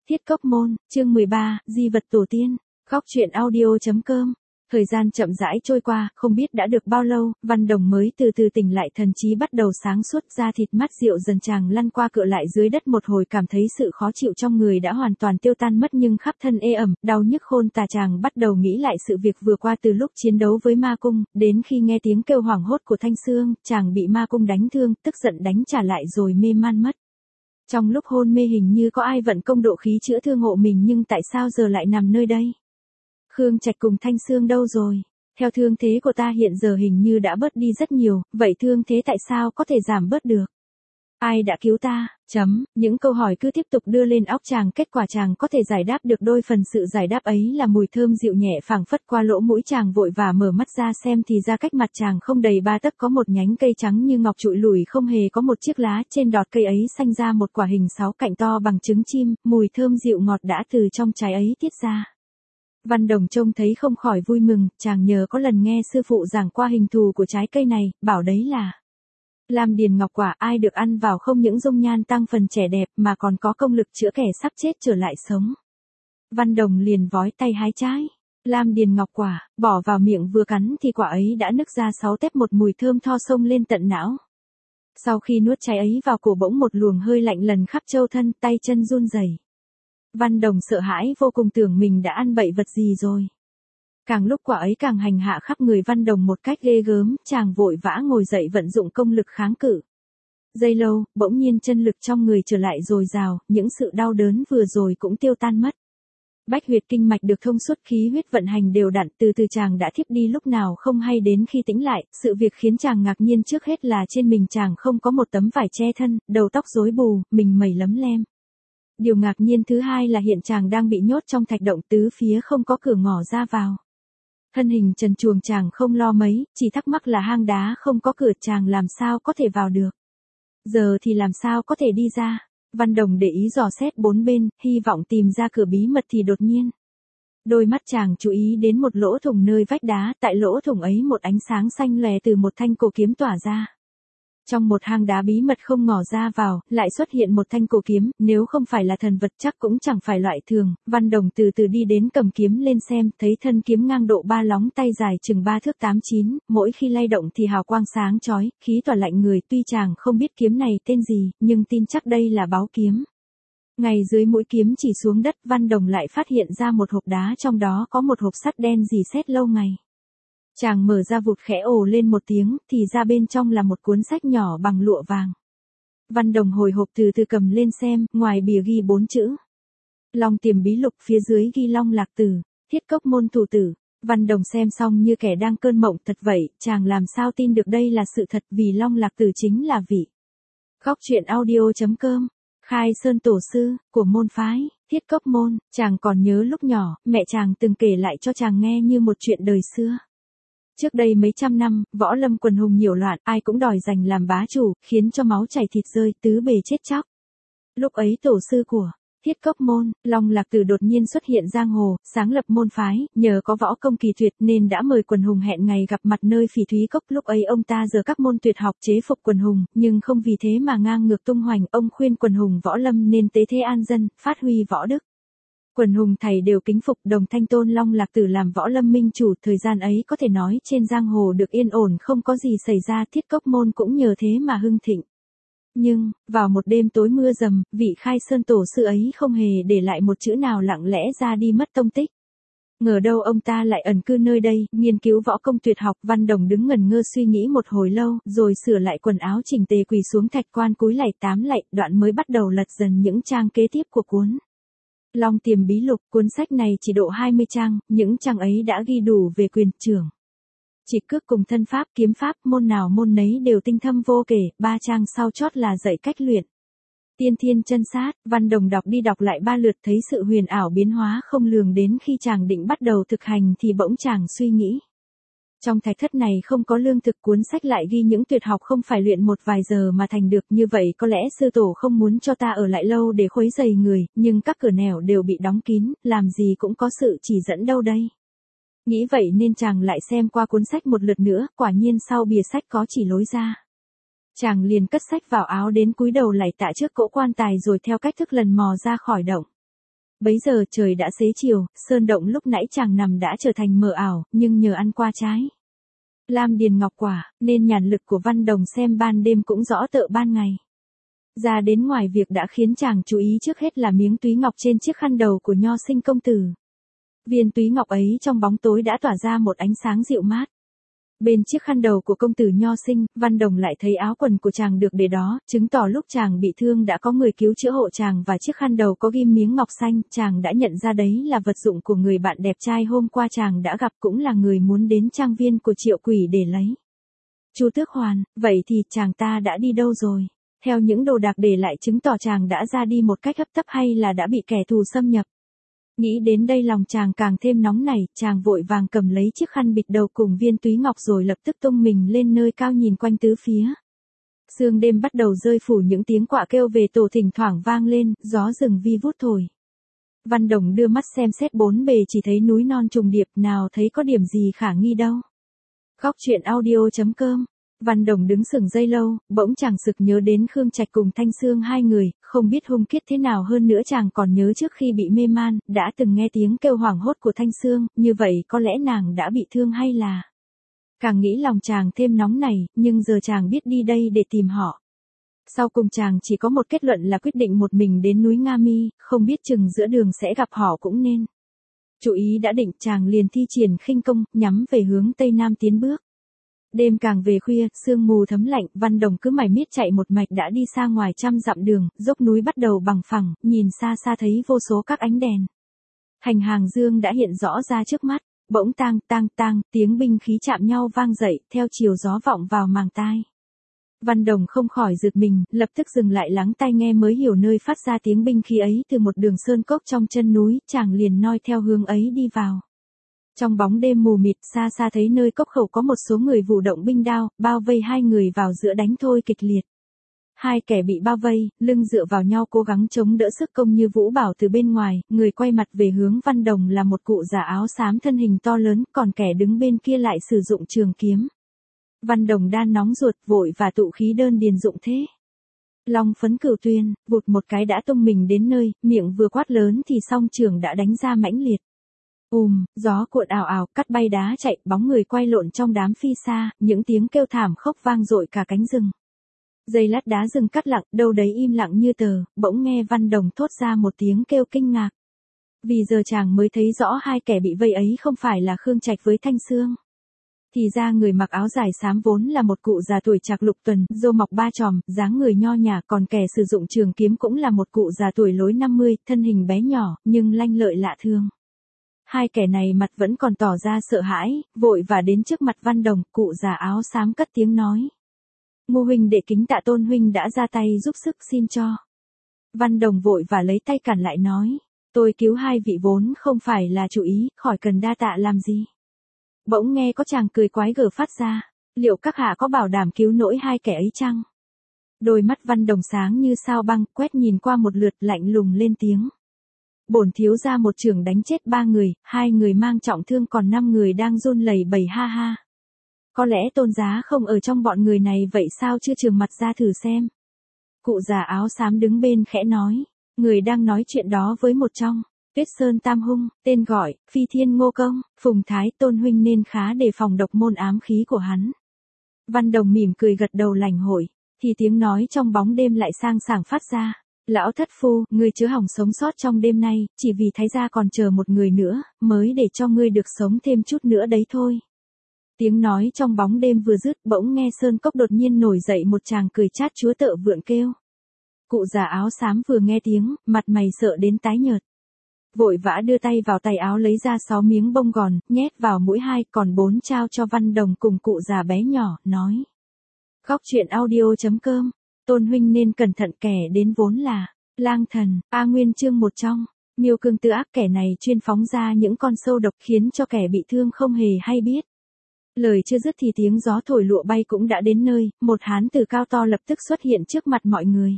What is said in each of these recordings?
Thiết Cốc Môn, chương 13, Di vật tổ tiên, Góc truyện audio.com. Thời gian chậm rãi trôi qua, không biết đã được bao lâu, Văn Đồng mới từ từ tỉnh lại, thần trí bắt đầu sáng suốt, da thịt mắt rượu dần chàng lăn qua cựa lại dưới đất, một hồi cảm thấy sự khó chịu trong người đã hoàn toàn tiêu tan mất, nhưng khắp thân ê ẩm, đau nhức khôn tả. Chàng bắt đầu nghĩ lại sự việc vừa qua từ lúc chiến đấu với ma cung, đến khi nghe tiếng kêu hoảng hốt của Thanh Sương, chàng bị ma cung đánh thương, tức giận đánh trả lại rồi mê man mất. Trong lúc hôn mê hình như có ai vận công độ khí chữa thương hộ mình, nhưng tại sao giờ lại nằm nơi đây? Khương Trạch cùng Thanh Sương đâu rồi? Theo thương thế của ta hiện giờ hình như đã bớt đi rất nhiều, vậy thương thế tại sao có thể giảm bớt được? Ai đã cứu ta? Những câu hỏi cứ tiếp tục đưa lên óc chàng, kết quả chàng có thể giải đáp được đôi phần. Sự giải đáp ấy là mùi thơm dịu nhẹ phảng phất qua lỗ mũi. Chàng vội vã mở mắt ra xem thì ra cách mặt chàng không đầy 3 tấc có một nhánh cây trắng như ngọc trụi lủi, không hề có một chiếc lá, trên đọt cây ấy xanh ra một quả hình 6 cạnh to bằng trứng chim, mùi thơm dịu ngọt đã từ trong trái ấy tiết ra. Văn Đồng trông thấy không khỏi vui mừng, chàng nhờ có lần nghe sư phụ giảng qua hình thù của trái cây này, bảo đấy là Lam Điền Ngọc Quả, ai được ăn vào không những dung nhan tăng phần trẻ đẹp mà còn có công lực chữa kẻ sắp chết trở lại sống. Văn Đồng liền vói tay hái trái Lam Điền Ngọc Quả, bỏ vào miệng vừa cắn thì quả ấy đã nức ra 6 tép, một mùi thơm tho xông lên tận não. Sau khi nuốt trái ấy vào cổ, bỗng một luồng hơi lạnh lần khắp châu thân, tay chân run rẩy. Văn Đồng sợ hãi vô cùng, tưởng mình đã ăn bậy vật gì rồi. Càng lúc quả ấy càng hành hạ khắp người Văn Đồng một cách ghê gớm, chàng vội vã ngồi dậy vận dụng công lực kháng cự. Giây lâu, bỗng nhiên chân lực trong người trở lại dồi dào, những sự đau đớn vừa rồi cũng tiêu tan mất. Bách huyệt kinh mạch được thông suốt, khí huyết vận hành đều đặn, từ từ chàng đã thiếp đi lúc nào không hay. Đến khi tỉnh lại, sự việc khiến chàng ngạc nhiên trước hết là trên mình chàng không có một tấm vải che thân, đầu tóc rối bù, mình mẩy lấm lem. Điều ngạc nhiên thứ hai là hiện chàng đang bị nhốt trong thạch động, tứ phía không có cửa ngõ ra vào. Thân hình trần truồng chàng không lo mấy, chỉ thắc mắc là hang đá không có cửa, chàng làm sao có thể vào được. Giờ thì làm sao có thể đi ra. Văn Đồng để ý dò xét bốn bên, hy vọng tìm ra cửa bí mật thì đột nhiên đôi mắt chàng chú ý đến một lỗ thủng nơi vách đá, tại lỗ thủng ấy một ánh sáng xanh lòe từ một thanh cổ kiếm tỏa ra. Trong một hang đá bí mật không ngỏ ra vào, lại xuất hiện một thanh cổ kiếm, nếu không phải là thần vật chắc cũng chẳng phải loại thường. Văn Đồng từ từ đi đến cầm kiếm lên xem, thấy thân kiếm ngang độ 3 lóng tay, dài chừng 3 thước 8-9, mỗi khi lay động thì hào quang sáng chói, khí tỏa lạnh người. Tuy chàng không biết kiếm này tên gì, nhưng tin chắc đây là báu kiếm. Ngay dưới mũi kiếm chỉ xuống đất, Văn Đồng lại phát hiện ra một hộp đá, trong đó có một hộp sắt đen rỉ sét lâu ngày. Chàng mở ra vụt, khẽ ồ lên một tiếng, thì ra bên trong là một cuốn sách nhỏ bằng lụa vàng. Văn Đồng hồi hộp từ từ cầm lên xem, ngoài bìa ghi 4 chữ Long Tiềm Bí Lục, phía dưới ghi Long Lạc Tử, Thiết Cốc Môn thủ tử. Văn Đồng xem xong như kẻ đang cơn mộng. Thật vậy, chàng làm sao tin được đây là sự thật, vì Long Lạc Tử chính là vị Góc truyện audio.com, khai sơn tổ sư của môn phái Thiết Cốc Môn. Chàng còn nhớ lúc nhỏ, mẹ chàng từng kể lại cho chàng nghe như một chuyện đời xưa. Trước đây mấy trăm năm, võ lâm quần hùng nhiễu loạn, ai cũng đòi giành làm bá chủ, khiến cho máu chảy thịt rơi, tứ bề chết chóc. Lúc ấy tổ sư của Thiết Cốc Môn, Long Lạc Tử đột nhiên xuất hiện giang hồ, sáng lập môn phái, nhờ có võ công kỳ tuyệt nên đã mời quần hùng hẹn ngày gặp mặt nơi Phỉ Thúy Cốc. Lúc ấy ông ta giở các môn tuyệt học chế phục quần hùng, nhưng không vì thế mà ngang ngược tung hoành. Ông khuyên quần hùng võ lâm nên tế thế an dân, phát huy võ đức. Quần hùng thầy đều kính phục, đồng thanh tôn Long Lạc Tử làm võ lâm minh chủ. Thời gian ấy có thể nói trên giang hồ được yên ổn, không có gì xảy ra. Thiết Cốc Môn cũng nhờ thế mà hưng thịnh. Nhưng, vào một đêm tối mưa rầm, vị khai sơn tổ sư ấy không hề để lại một chữ nào, lặng lẽ ra đi mất tông tích. Ngờ đâu ông ta lại ẩn cư nơi đây, nghiên cứu võ công tuyệt học. Văn Đồng đứng ngẩn ngơ suy nghĩ một hồi lâu, rồi sửa lại quần áo chỉnh tề, quỳ xuống thạch quan cúi lạy 8 lạy, đoạn mới bắt đầu lật dần những trang kế tiếp của cuốn Long Tiềm Bí Lục. Cuốn sách này chỉ độ 20 trang, những trang ấy đã ghi đủ về quyền trưởng, chỉ cước cùng thân pháp, kiếm pháp, môn nào môn nấy đều tinh thâm vô kể. 3 trang sau chót là dạy cách luyện tiên thiên chân sát. Văn Đồng đọc đi đọc lại 3 lượt, thấy sự huyền ảo biến hóa không lường. Đến khi chàng định bắt đầu thực hành thì bỗng chàng suy nghĩ, trong thạch thất này không có lương thực, cuốn sách lại ghi những tuyệt học không phải luyện một vài giờ mà thành được. Như vậy có lẽ sư tổ không muốn cho ta ở lại lâu để khuấy rầy người, nhưng các cửa nẻo đều bị đóng kín, làm gì cũng có sự chỉ dẫn đâu đây. Nghĩ vậy nên chàng lại xem qua cuốn sách một lượt nữa, quả nhiên sau bìa sách có chỉ lối ra. Chàng liền cất sách vào áo, đến cúi đầu lạy tạ trước cỗ quan tài, rồi theo cách thức lần mò ra khỏi động. Bấy giờ trời đã xế chiều, sơn động lúc nãy chàng nằm đã trở thành mờ ảo, nhưng nhờ ăn qua trái lam điền ngọc quả, nên nhãn lực của Văn Đồng xem ban đêm cũng rõ tợ ban ngày. Ra đến ngoài việc đã khiến chàng chú ý trước hết là miếng túy ngọc trên chiếc khăn đầu của Nho Sinh công tử. Viên túy ngọc ấy trong bóng tối đã tỏa ra một ánh sáng dịu mát. Bên chiếc khăn đầu của công tử Nho Sinh, Văn Đồng lại thấy áo quần của chàng được để đó, chứng tỏ lúc chàng bị thương đã có người cứu chữa hộ chàng, và chiếc khăn đầu có ghim miếng ngọc xanh, chàng đã nhận ra đấy là vật dụng của người bạn đẹp trai hôm qua chàng đã gặp, cũng là người muốn đến trang viên của Triệu Quỷ để lấy. Chu Tước Hoàn, vậy thì chàng ta đã đi đâu rồi? Theo những đồ đạc để lại chứng tỏ chàng đã ra đi một cách hấp tấp hay là đã bị kẻ thù xâm nhập. Nghĩ đến đây lòng chàng càng thêm nóng nảy, chàng vội vàng cầm lấy chiếc khăn bịt đầu cùng viên túy ngọc rồi lập tức tung mình lên nơi cao nhìn quanh tứ phía. Sương đêm bắt đầu rơi phủ, những tiếng quạ kêu về tổ thỉnh thoảng vang lên, gió rừng vi vút thổi. Văn Đồng đưa mắt xem xét bốn bề chỉ thấy núi non trùng điệp, nào thấy có điểm gì khả nghi đâu. Góc truyện audio.com. Văn Đồng đứng sững giây lâu, bỗng chàng sực nhớ đến Khương Trạch cùng Thanh Sương hai người, không biết hung kiết thế nào hơn nữa chàng còn nhớ trước khi bị mê man, đã từng nghe tiếng kêu hoảng hốt của Thanh Sương, như vậy có lẽ nàng đã bị thương hay là... Càng nghĩ lòng chàng thêm nóng nảy, nhưng giờ chàng biết đi đây để tìm họ. Sau cùng chàng chỉ có một kết luận là quyết định một mình đến núi Nga Mi, không biết chừng giữa đường sẽ gặp họ cũng nên. Chủ ý đã định, chàng liền thi triển khinh công, nhắm về hướng Tây Nam tiến bước. Đêm càng về khuya, sương mù thấm lạnh, Văn Đồng cứ mải miết chạy một mạch đã đi xa ngoài trăm dặm đường, dốc núi bắt đầu bằng phẳng, nhìn xa xa thấy vô số các ánh đèn. Thành hàng dương đã hiện rõ ra trước mắt, bỗng tang tang tang, tiếng binh khí chạm nhau vang dậy, theo chiều gió vọng vào màng tai. Văn Đồng không khỏi giật mình, lập tức dừng lại lắng tai nghe mới hiểu nơi phát ra tiếng binh khí ấy từ một đường sơn cốc trong chân núi, chàng liền noi theo hướng ấy đi vào. Trong bóng đêm mù mịt, xa xa thấy nơi cốc khẩu có một số người vụ động binh đao, bao vây hai người vào giữa đánh thôi kịch liệt. Hai kẻ bị bao vây, lưng dựa vào nhau cố gắng chống đỡ sức công như vũ bảo từ bên ngoài, người quay mặt về hướng Văn Đồng là một cụ già áo xám thân hình to lớn, còn kẻ đứng bên kia lại sử dụng trường kiếm. Văn Đồng đan nóng ruột, vội và tụ khí đơn điền dụng thế. Long Phấn Cửu Tuyên, vụt một cái đã tung mình đến nơi, miệng vừa quát lớn thì song trường đã đánh ra mãnh liệt. Gió cuộn ào ào, cắt bay đá chạy, bóng người quay lộn trong đám phi xa, những tiếng kêu thảm khốc vang dội cả cánh rừng. Giây lát đá rừng cắt lặng, đâu đấy im lặng như tờ, bỗng nghe Văn Đồng thốt ra một tiếng kêu kinh ngạc. Vì giờ chàng mới thấy rõ hai kẻ bị vây ấy không phải là Khương Trạch với Thanh Sương. Thì ra người mặc áo dài xám vốn là một cụ già tuổi trạc lục tuần, râu mọc ba chòm, dáng người nho nhã, còn kẻ sử dụng trường kiếm cũng là một cụ già tuổi lối 50, thân hình bé nhỏ, nhưng lanh lợi lạ thường. Hai kẻ này mặt vẫn còn tỏ ra sợ hãi, vội và đến trước mặt Văn Đồng, cụ già áo xám cất tiếng nói. Ngô huynh đệ kính tạ Tôn huynh đã ra tay giúp sức, xin cho. Văn Đồng vội và lấy tay cản lại nói, tôi cứu hai vị vốn không phải là chủ ý, khỏi cần đa tạ làm gì. Bỗng nghe có chàng cười quái gở phát ra, liệu các hạ có bảo đảm cứu nổi hai kẻ ấy chăng? Đôi mắt Văn Đồng sáng như sao băng, quét nhìn qua một lượt lạnh lùng lên tiếng. Bổn thiếu ra một chưởng đánh chết 3 người, 2 người mang trọng thương còn 5 người đang run lẩy bẩy ha ha. Có lẽ Tôn giá không ở trong bọn người này, vậy sao chưa trường mặt ra thử xem. Cụ già áo xám đứng bên khẽ nói, người đang nói chuyện đó với một trong Tuyết Sơn Tam Hung, tên gọi Phi Thiên Ngô Công, Phùng Thái, Tôn huynh nên khá đề phòng độc môn ám khí của hắn. Văn Đồng mỉm cười gật đầu lành hội, thì tiếng nói trong bóng đêm lại sang sảng phát ra. Lão thất phu, ngươi chớ hỏng sống sót trong đêm nay, chỉ vì thái gia còn chờ một người nữa, mới để cho ngươi được sống thêm chút nữa đấy thôi. Tiếng nói trong bóng đêm vừa dứt, bỗng nghe sơn cốc đột nhiên nổi dậy một chàng cười chát chúa tợ vượn kêu. Cụ già áo xám vừa nghe tiếng, mặt mày sợ đến tái nhợt. Vội vã đưa tay vào tay áo lấy ra 6 miếng bông gòn, nhét vào mũi 2, còn 4 trao cho Văn Đồng cùng cụ già bé nhỏ, nói. Góc truyện audio.com. Tôn huynh nên cẩn thận, kẻ đến vốn là lang thần. A Nguyên chương 1 trong. Miêu Cương Tư Ác, kẻ này chuyên phóng ra những con sâu độc khiến cho kẻ bị thương không hề hay biết. Lời chưa dứt thì tiếng gió thổi lụa bay cũng đã đến nơi, một hán tử cao to lập tức xuất hiện trước mặt mọi người.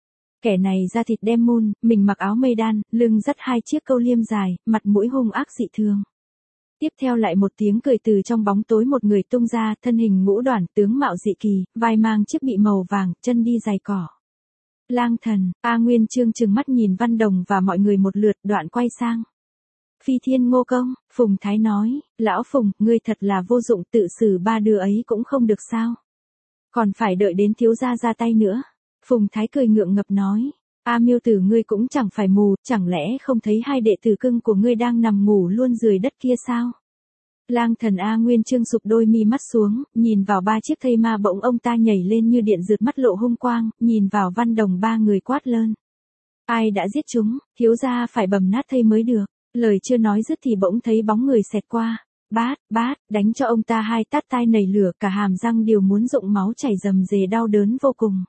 Kẻ này da thịt đen mun, mình mặc áo mây đan, lưng dắt 2 chiếc câu liêm dài, mặt mũi hung ác dị thường. Tiếp theo lại một tiếng cười từ trong bóng tối một người tung ra, thân hình ngũ đoản, tướng mạo dị kỳ, vai mang chiếc bị màu vàng, chân đi giày cỏ. Lang Thần, A Nguyên Chương trừng mắt nhìn Văn Đồng và mọi người một lượt, đoạn quay sang Phi Thiên Ngô Công. Phùng Thái nói, lão Phùng, ngươi thật là vô dụng, tự xử ba đứa ấy cũng không được sao? Còn phải đợi đến thiếu gia ra tay nữa. Phùng Thái cười ngượng ngập nói, A Miêu Tử ngươi cũng chẳng phải mù, chẳng lẽ không thấy hai đệ tử cưng của ngươi đang nằm ngủ luôn dưới đất kia sao? Lang Thần A Nguyên Chương sụp đôi mi mắt xuống, nhìn vào ba chiếc thây ma, bỗng ông ta nhảy lên như điện rượt, mắt lộ hung quang, nhìn vào Văn Đồng ba người quát lớn. Ai đã giết chúng, thiếu gia phải bầm nát thây mới được. Lời chưa nói dứt thì bỗng thấy bóng người xẹt qua. Bát, đánh cho ông ta hai tát tai nảy lửa, cả hàm răng đều muốn rụng máu chảy rầm rề, đau đớn vô cùng.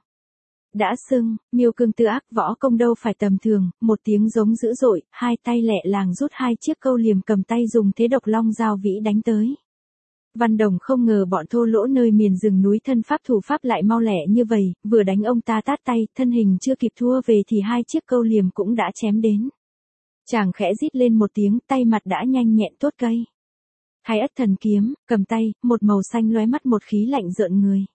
Đã xưng, Miêu Cương Tư Ác, võ công đâu phải tầm thường, một tiếng giống dữ dội, hai tay lẹ làng rút hai chiếc câu liềm cầm tay dùng thế độc long giao vĩ đánh tới. Văn Đồng không ngờ bọn thô lỗ nơi miền rừng núi thân pháp thủ pháp lại mau lẹ như vậy, vừa đánh ông ta tát tay, thân hình chưa kịp thua về thì hai chiếc câu liềm cũng đã chém đến. Chàng khẽ rít lên một tiếng, tay mặt đã nhanh nhẹn tốt cây. Thái Ất Thần Kiếm, cầm tay, một màu xanh lóe mắt, một khí lạnh rợn người.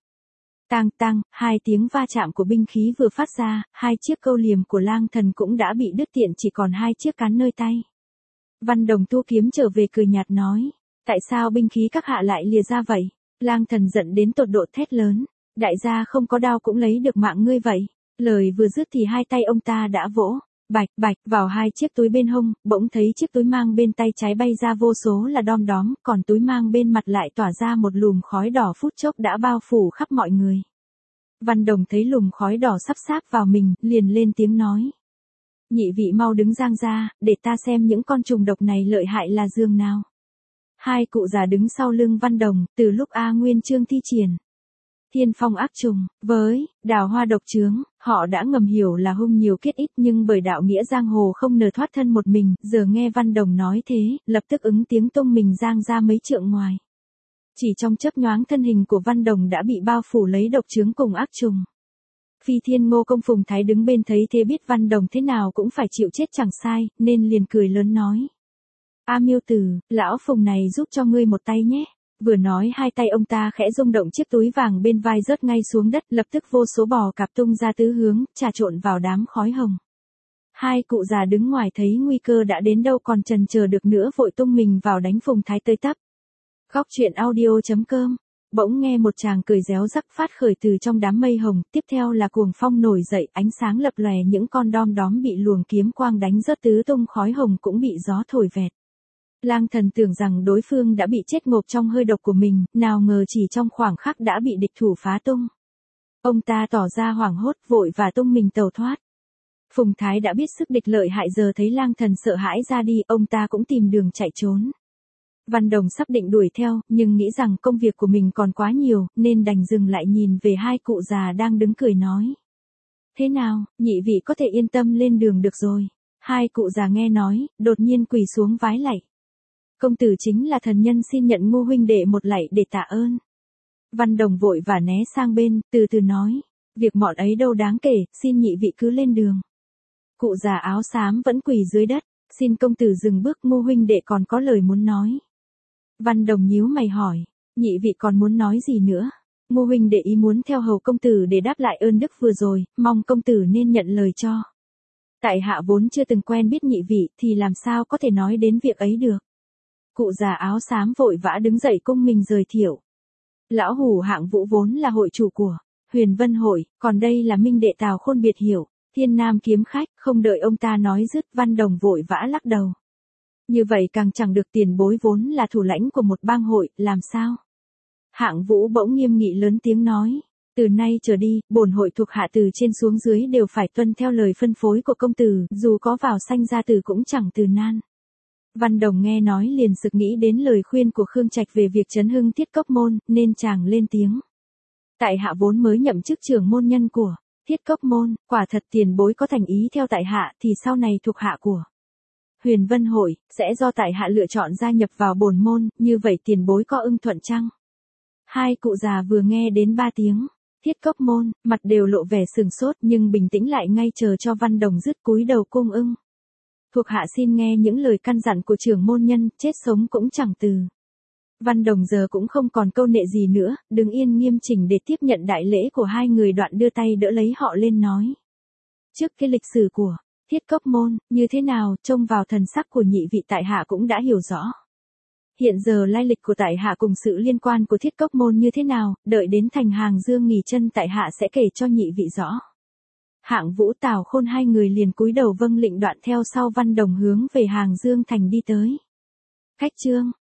Tang, hai tiếng va chạm của binh khí vừa phát ra, hai chiếc câu liềm của Lang Thần cũng đã bị đứt tiện, chỉ còn hai chiếc cán nơi tay. Văn Đồng thu kiếm trở về cười nhạt nói, tại sao binh khí các hạ lại lìa ra vậy? Lang Thần giận đến tột độ thét lớn, đại gia không có đao cũng lấy được mạng ngươi vậy. Lời vừa dứt thì hai tay ông ta đã vỗ bạch vào hai chiếc túi bên hông, bỗng thấy chiếc túi mang bên tay trái bay ra vô số là đom đóm, còn túi mang bên mặt lại tỏa ra một lùm khói đỏ, phút chốc đã bao phủ khắp mọi người. Văn Đồng thấy lùm khói đỏ sắp sáp vào mình, liền lên tiếng nói. Nhị vị mau đứng giang ra, để ta xem những con trùng độc này lợi hại là giường nào. Hai cụ già đứng sau lưng Văn Đồng, từ lúc A Nguyên Chương thi triển Thiên Phong Ác Trùng, với Đào Hoa Độc Chướng, họ đã ngầm hiểu là hung nhiều kiết ít, nhưng bởi đạo nghĩa giang hồ không nờ thoát thân một mình, giờ nghe Văn Đồng nói thế, lập tức ứng tiếng tung mình giang ra mấy trượng ngoài. Chỉ trong chớp nhoáng thân hình của Văn Đồng đã bị bao phủ lấy độc chướng cùng ác trùng. Phi Thiên Ngô Công Phùng Thái đứng bên thấy thế biết Văn Đồng thế nào cũng phải chịu chết chẳng sai, nên liền cười lớn nói. A Miêu Tử, lão Phùng này giúp cho ngươi một tay nhé. Vừa nói hai tay ông ta khẽ rung động, chiếc túi vàng bên vai rớt ngay xuống đất, lập tức vô số bò cạp tung ra tứ hướng, trà trộn vào đám khói hồng. Hai cụ già đứng ngoài thấy nguy cơ đã đến đâu còn chần chờ được nữa, vội tung mình vào đánh Phùng Thái tới tấp. Góc truyện audio.com. Bỗng nghe một tràng cười réo rắc phát khởi từ trong đám mây hồng, tiếp theo là cuồng phong nổi dậy, ánh sáng lập lòe, những con đom đóm bị luồng kiếm quang đánh rớt tứ tung, khói hồng cũng bị gió thổi vẹt. Lang Thần tưởng rằng đối phương đã bị chết ngộp trong hơi độc của mình, nào ngờ chỉ trong khoảng khắc đã bị địch thủ phá tung. Ông ta tỏ ra hoảng hốt, vội và tung mình tẩu thoát. Phùng Thái đã biết sức địch lợi hại, giờ thấy Lang Thần sợ hãi ra đi, ông ta cũng tìm đường chạy trốn. Văn Đồng sắp định đuổi theo, nhưng nghĩ rằng công việc của mình còn quá nhiều, nên đành dừng lại nhìn về hai cụ già đang đứng cười nói. Thế nào, nhị vị có thể yên tâm lên đường được rồi. Hai cụ già nghe nói, đột nhiên quỳ xuống vái lạy. Công tử chính là thần nhân, xin nhận Ngô huynh đệ một lạy để tạ ơn. Văn Đồng vội và né sang bên, từ từ nói. Việc mọn ấy đâu đáng kể, xin nhị vị cứ lên đường. Cụ già áo xám vẫn quỳ dưới đất, xin công tử dừng bước, Ngô huynh đệ còn có lời muốn nói. Văn Đồng nhíu mày hỏi, nhị vị còn muốn nói gì nữa? Ngô huynh đệ ý muốn theo hầu công tử để đáp lại ơn đức vừa rồi, mong công tử nên nhận lời cho. Tại hạ vốn chưa từng quen biết nhị vị, thì làm sao có thể nói đến việc ấy được. Cụ già áo xám vội vã đứng dậy cung mình giới thiệu. Lão Hủ Hạng Vũ vốn là hội chủ của Huyền Vân Hội, còn đây là minh đệ Tào Khôn biệt hiểu, Thiên Nam kiếm khách. Không đợi ông ta nói dứt, Văn Đồng vội vã lắc đầu. Như vậy càng chẳng được, tiền bối vốn là thủ lãnh của một bang hội, làm sao? Hạng Vũ bỗng nghiêm nghị lớn tiếng nói. Từ nay trở đi, bổn hội thuộc hạ từ trên xuống dưới đều phải tuân theo lời phân phối của công tử, dù có vào sanh ra tử cũng chẳng từ nan. Văn Đồng nghe nói liền sực nghĩ đến lời khuyên của Khương Trạch về việc trấn hưng Thiết Cốc môn, nên chàng lên tiếng. Tại hạ vốn mới nhậm chức trưởng môn nhân của Thiết Cốc môn, quả thật tiền bối có thành ý theo tại hạ thì sau này thuộc hạ của Huyền Vân Hội sẽ do tại hạ lựa chọn gia nhập vào bổn môn, như vậy tiền bối có ưng thuận chăng? Hai cụ già vừa nghe đến ba tiếng Thiết Cốc môn, mặt đều lộ vẻ sừng sốt, nhưng bình tĩnh lại ngay, chờ cho Văn Đồng dứt, cúi đầu cung ưng. Thuộc hạ xin nghe những lời căn dặn của trưởng môn nhân, chết sống cũng chẳng từ. Văn Đồng giờ cũng không còn câu nệ gì nữa, đứng yên nghiêm chỉnh để tiếp nhận đại lễ của hai người, đoạn đưa tay đỡ lấy họ lên nói. Trước cái lịch sử của Thiết Cốc Môn, như thế nào, trông vào thần sắc của nhị vị tại hạ cũng đã hiểu rõ. Hiện giờ lai lịch của tại hạ cùng sự liên quan của Thiết Cốc Môn như thế nào, đợi đến thành Hàng Dương nghỉ chân tại hạ sẽ kể cho nhị vị rõ. Hạng Vũ Tào Khôn hai người liền cúi đầu vâng lệnh đoạn theo sau Văn Đồng hướng về Hàng Dương thành đi tới. Khách trương,